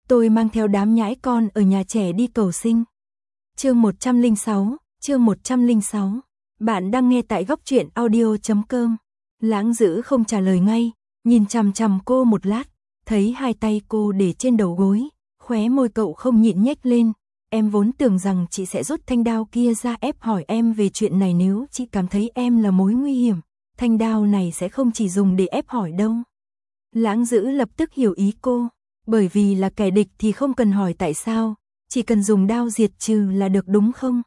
Tôi mang theo đám nhãi con ở nhà trẻ đi cầu sinh. Chương 106. Bạn đang nghe tại góc truyện audio.com. Lãng Dữ không trả lời ngay, nhìn chằm chằm cô một lát, thấy hai tay cô để trên đầu gối, khóe môi cậu không nhịn nhếch lên. Em vốn tưởng rằng chị sẽ rút thanh đao kia ra ép hỏi em về chuyện này, nếu chị cảm thấy em là mối nguy hiểm, thanh đao này sẽ không chỉ dùng để ép hỏi đâu. Lãng Dữ lập tức hiểu ý cô, bởi vì là kẻ địch thì không cần hỏi tại sao, chỉ cần dùng đao diệt trừ là được đúng không?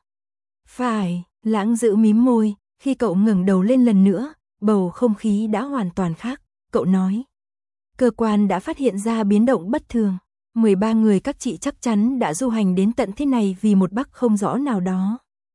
Phải, Lãng Dữ mím môi, khi cậu ngẩng đầu lên lần nữa, bầu không khí đã hoàn toàn khác, cậu nói. Cơ quan đã phát hiện ra biến động bất thường, 13 người các chị chắc chắn đã du hành đến tận thế này vì một bắc không rõ nào đó.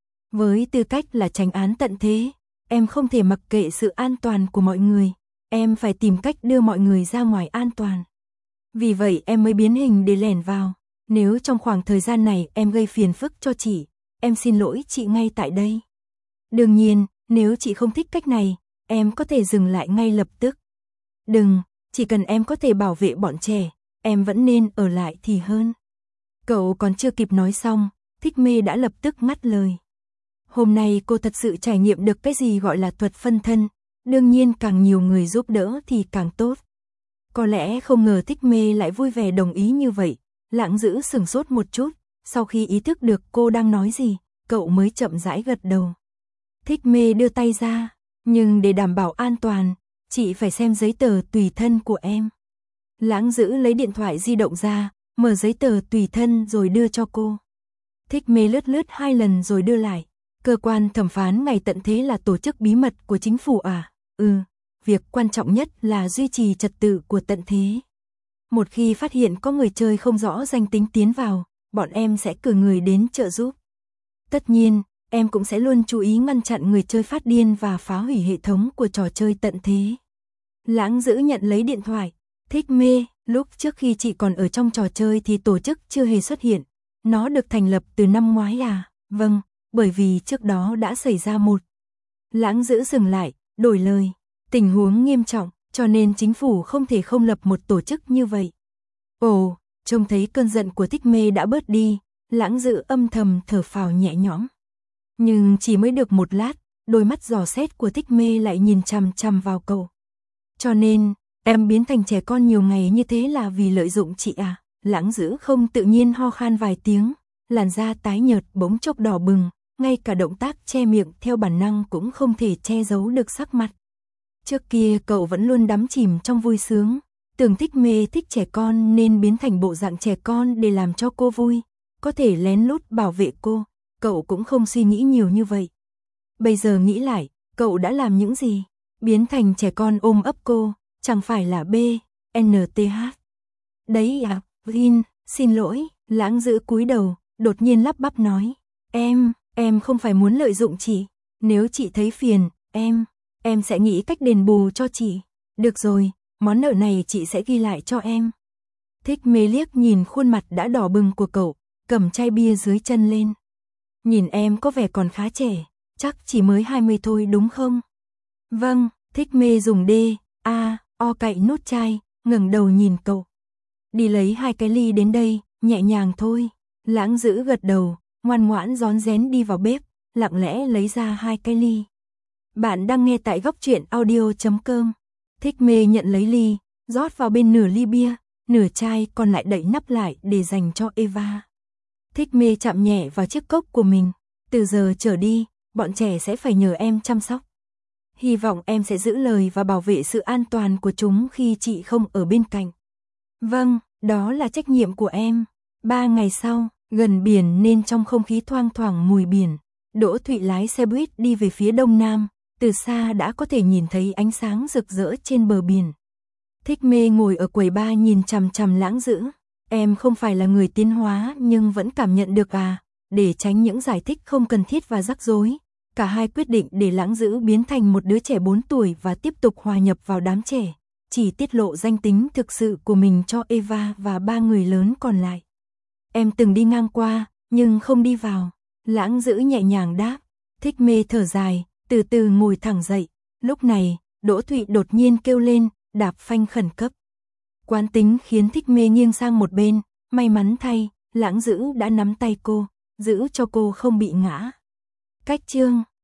Với tư cách là tránh án tận thế, em không thể mặc kệ sự an toàn của mọi người, em phải tìm cách đưa mọi người ra ngoài an toàn. Vì vậy em mới biến hình để lẻn vào, nếu trong khoảng thời gian này em gây phiền phức cho chị, em xin lỗi chị ngay tại đây. Đương nhiên, nếu chị không thích cách này, em có thể dừng lại ngay lập tức. Đừng, chỉ cần em có thể bảo vệ bọn trẻ, em vẫn nên ở lại thì hơn. Cậu còn chưa kịp nói xong, Thích Mê đã lập tức ngắt lời. Hôm nay cô thật sự trải nghiệm được cái gì gọi là thuật phân thân, đương nhiên càng nhiều người giúp đỡ thì càng tốt. Có lẽ không ngờ Thích Mê lại vui vẻ đồng ý như vậy, Lãng Dữ sửng sốt một chút, sau khi ý thức được cô đang nói gì, cậu mới chậm rãi gật đầu. Thích Mê đưa tay ra, nhưng để đảm bảo an toàn, chị phải xem giấy tờ tùy thân của em. Lãng Dữ lấy điện thoại di động ra, mở giấy tờ tùy thân rồi đưa cho cô. Thích Mê lướt 2 lần rồi đưa lại. Cơ quan thẩm phán ngày tận thế là tổ chức bí mật của chính phủ à? Việc quan trọng nhất là duy trì trật tự của tận thế. Một khi phát hiện có người chơi không rõ danh tính tiến vào, bọn em sẽ cử người đến trợ giúp. Tất nhiên, em cũng sẽ luôn chú ý ngăn chặn người chơi phát điên và phá hủy hệ thống của trò chơi tận thế. Lãng Dữ nhận lấy điện thoại. Thích Mê, lúc trước khi chị còn ở trong trò chơi thì tổ chức chưa hề xuất hiện. Nó được thành lập từ năm ngoái à? Vâng, bởi vì trước đó đã xảy ra một. Lãng Dữ dừng lại, đổi lời. Tình huống nghiêm trọng, cho nên chính phủ không thể không lập một tổ chức như vậy. Ồ, trông thấy cơn giận của Thích Mê đã bớt đi, Lãng Dữ âm thầm thở phào nhẹ nhõm. Nhưng chỉ mới được một lát, đôi mắt dò xét của Thích Mê lại nhìn chằm chằm vào cậu. Cho nên, em biến thành trẻ con nhiều ngày như thế là vì lợi dụng chị à? Lãng Dữ không tự nhiên ho khan vài tiếng, làn da tái nhợt bỗng chốc đỏ bừng, ngay cả động tác che miệng theo bản năng cũng không thể che giấu được sắc mặt. Trước kia cậu vẫn luôn đắm chìm trong vui sướng, tưởng Thích Mê thích trẻ con nên biến thành bộ dạng trẻ con để làm cho cô vui, có thể lén lút bảo vệ cô, cậu cũng không suy nghĩ nhiều như vậy. Bây giờ nghĩ lại, cậu đã làm những gì? Biến thành trẻ con ôm ấp cô, chẳng phải là BNTH. Đấy à, Vin, xin lỗi, Lãng Dữ cúi đầu, đột nhiên lắp bắp nói. Em không phải muốn lợi dụng chị, nếu chị thấy phiền, em sẽ nghĩ cách đền bù cho chị. Được rồi, món nợ này chị sẽ ghi lại cho em. Thích Mê liếc nhìn khuôn mặt đã đỏ bừng của cậu, cầm chai bia dưới chân lên. Nhìn em có vẻ còn khá trẻ, chắc chỉ mới 20 thôi đúng không? Vâng, Thích Mê dùng O cạy nút chai, ngẩng đầu nhìn cậu. Đi lấy 2 cái ly đến đây, nhẹ nhàng thôi. Lãng Dữ gật đầu, ngoan ngoãn rón rén đi vào bếp, lặng lẽ lấy ra 2 cái ly. Bạn đang nghe tại góc truyện audio.com. Thích Mê nhận lấy ly, rót vào bên nửa ly bia, nửa chai còn lại đậy nắp lại để dành cho Eva. Thích Mê chạm nhẹ vào chiếc cốc của mình. Từ giờ trở đi, bọn trẻ sẽ phải nhờ em chăm sóc. Hy vọng em sẽ giữ lời và bảo vệ sự an toàn của chúng khi chị không ở bên cạnh. Vâng, đó là trách nhiệm của em. 3 ngày sau, gần biển nên trong không khí thoang thoảng mùi biển, Đỗ Thụy lái xe buýt đi về phía đông nam, từ xa đã có thể nhìn thấy ánh sáng rực rỡ trên bờ biển. Thích Mê ngồi ở quầy bar nhìn chằm chằm Lãng Dữ. Em không phải là người tiến hóa nhưng vẫn cảm nhận được à? Để tránh những giải thích không cần thiết và rắc rối, cả hai quyết định để Lãng Dữ biến thành một đứa trẻ 4 tuổi và tiếp tục hòa nhập vào đám trẻ, chỉ tiết lộ danh tính thực sự của mình cho Eva và 3 người lớn còn lại. Em từng đi ngang qua, nhưng không đi vào. Lãng Dữ nhẹ nhàng đáp. Thích Mê thở dài, từ từ ngồi thẳng dậy. Lúc này, Đỗ Thụy đột nhiên kêu lên, đạp phanh khẩn cấp. Quán tính khiến Thích Mê nghiêng sang một bên, May mắn thay, Lãng Dữ đã nắm tay cô, giữ cho cô không bị ngã. Cách chương